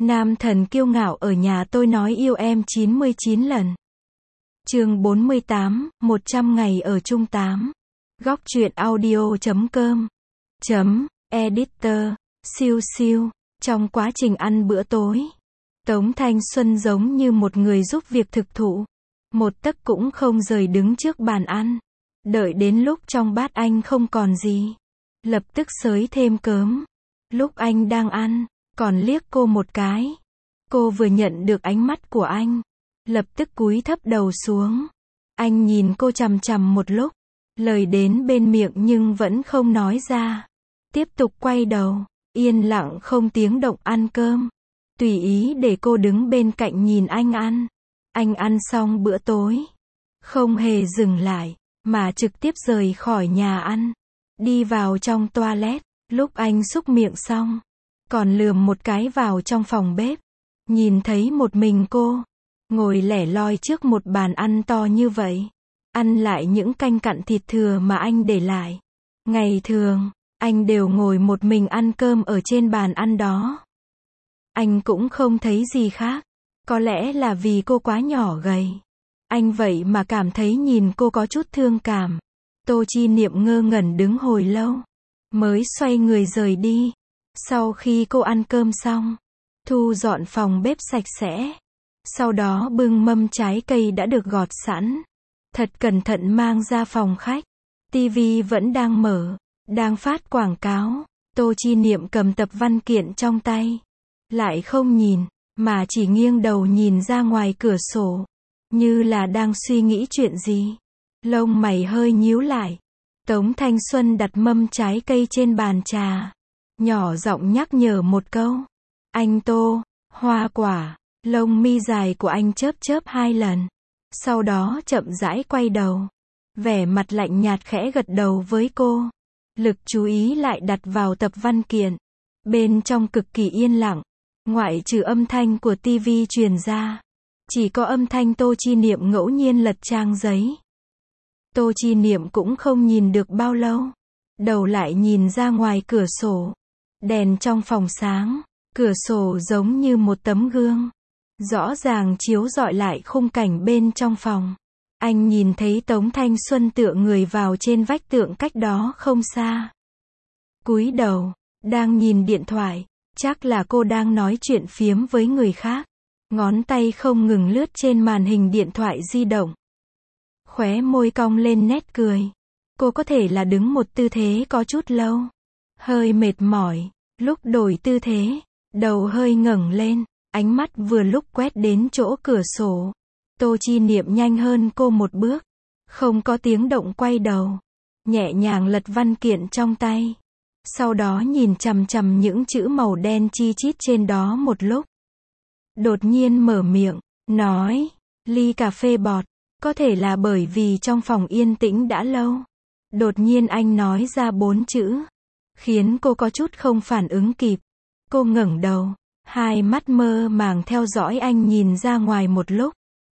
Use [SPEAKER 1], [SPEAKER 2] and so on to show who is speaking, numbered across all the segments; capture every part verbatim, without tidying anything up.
[SPEAKER 1] Nam thần kiêu ngạo ở nhà tôi nói yêu em chín mươi chín lần. Chương bốn mươi tám, một trăm ngày ở chung tám. Góc truyện audio chấm com chấm editor siêu siêu. Trong quá trình ăn bữa tối, Tống Thanh Xuân giống như một người giúp việc thực thụ, một tấc cũng không rời đứng trước bàn ăn, đợi đến lúc trong bát anh không còn gì, lập tức xới thêm cớm. Lúc anh đang ăn, còn liếc cô một cái. Cô vừa nhận được ánh mắt của anh, lập tức cúi thấp đầu xuống. Anh nhìn cô chằm chằm một lúc, lời đến bên miệng nhưng vẫn không nói ra. Tiếp tục quay đầu, yên lặng không tiếng động ăn cơm, tùy ý để cô đứng bên cạnh nhìn anh ăn. Anh ăn xong bữa tối, không hề dừng lại, mà trực tiếp rời khỏi nhà ăn, đi vào trong toilet. Lúc anh súc miệng xong, còn lườm một cái vào trong phòng bếp, nhìn thấy một mình cô, ngồi lẻ loi trước một bàn ăn to như vậy, ăn lại những canh cặn thịt thừa mà anh để lại. Ngày thường, anh đều ngồi một mình ăn cơm ở trên bàn ăn đó. Anh cũng không thấy gì khác, có lẽ là vì cô quá nhỏ gầy. Anh vậy mà cảm thấy nhìn cô có chút thương cảm. Tô Chi Niệm ngơ ngẩn đứng hồi lâu, mới xoay người rời đi. Sau khi cô ăn cơm xong, thu dọn phòng bếp sạch sẽ, sau đó bưng mâm trái cây đã được gọt sẵn, thật cẩn thận mang ra phòng khách. Tivi vẫn đang mở, đang phát quảng cáo. Tô Chi Niệm cầm tập văn kiện trong tay, lại không nhìn, mà chỉ nghiêng đầu nhìn ra ngoài cửa sổ, như là đang suy nghĩ chuyện gì. Lông mày hơi nhíu lại. Tống Thanh Xuân đặt mâm trái cây trên bàn trà, nhỏ giọng nhắc nhở một câu. Anh Tô, hoa quả. Lông mi dài của anh chớp chớp hai lần, sau đó chậm rãi quay đầu, vẻ mặt lạnh nhạt khẽ gật đầu với cô. Lực chú ý lại đặt vào tập văn kiện. Bên trong cực kỳ yên lặng, ngoại trừ âm thanh của tivi truyền ra, chỉ có âm thanh Tô Chi Niệm ngẫu nhiên lật trang giấy. Tô Chi Niệm cũng không nhìn được bao lâu, đầu lại nhìn ra ngoài cửa sổ. Đèn trong phòng sáng, cửa sổ giống như một tấm gương, rõ ràng chiếu rọi lại khung cảnh bên trong phòng. Anh nhìn thấy Tống Thanh Xuân tựa người vào trên vách tượng cách đó không xa. Cúi đầu, đang nhìn điện thoại, chắc là cô đang nói chuyện phiếm với người khác. Ngón tay không ngừng lướt trên màn hình điện thoại di động. Khóe môi cong lên nét cười. Cô có thể là đứng một tư thế có chút lâu, hơi mệt mỏi. Lúc đổi tư thế, đầu hơi ngẩng lên, ánh mắt vừa lúc quét đến chỗ cửa sổ. Tô Chi Niệm nhanh hơn cô một bước, không có tiếng động quay đầu, nhẹ nhàng lật văn kiện trong tay, sau đó nhìn chằm chằm những chữ màu đen chi chít trên đó một lúc. Đột nhiên mở miệng, nói, ly cà phê bọt. Có thể là bởi vì trong phòng yên tĩnh đã lâu. Đột nhiên anh nói ra bốn chữ, khiến cô có chút không phản ứng kịp. Cô ngẩng đầu, hai mắt mơ màng theo dõi anh nhìn ra ngoài một lúc,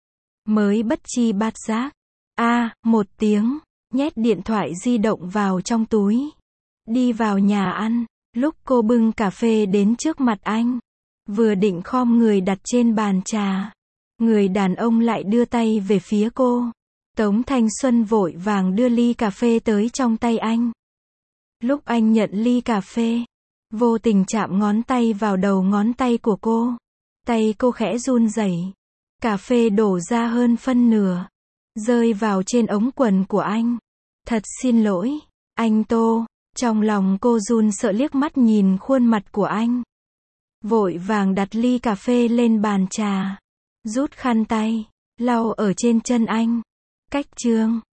[SPEAKER 1] mới bất chi bát giác, a à, một tiếng, nhét điện thoại di động vào trong túi, đi vào nhà ăn. Lúc cô bưng cà phê đến trước mặt anh, vừa định khom người đặt trên bàn trà, người đàn ông lại đưa tay về phía cô. Tống Thanh Xuân vội vàng đưa ly cà phê tới trong tay anh. Lúc anh nhận ly cà phê, vô tình chạm ngón tay vào đầu ngón tay của cô. Tay cô khẽ run rẩy. Cà phê đổ ra hơn phân nửa, rơi vào trên ống quần của anh. Thật xin lỗi, anh Tô. Trong lòng cô run sợ liếc mắt nhìn khuôn mặt của anh. Vội vàng đặt ly cà phê lên bàn trà, rút khăn tay, lau ở trên chân anh. Cách chương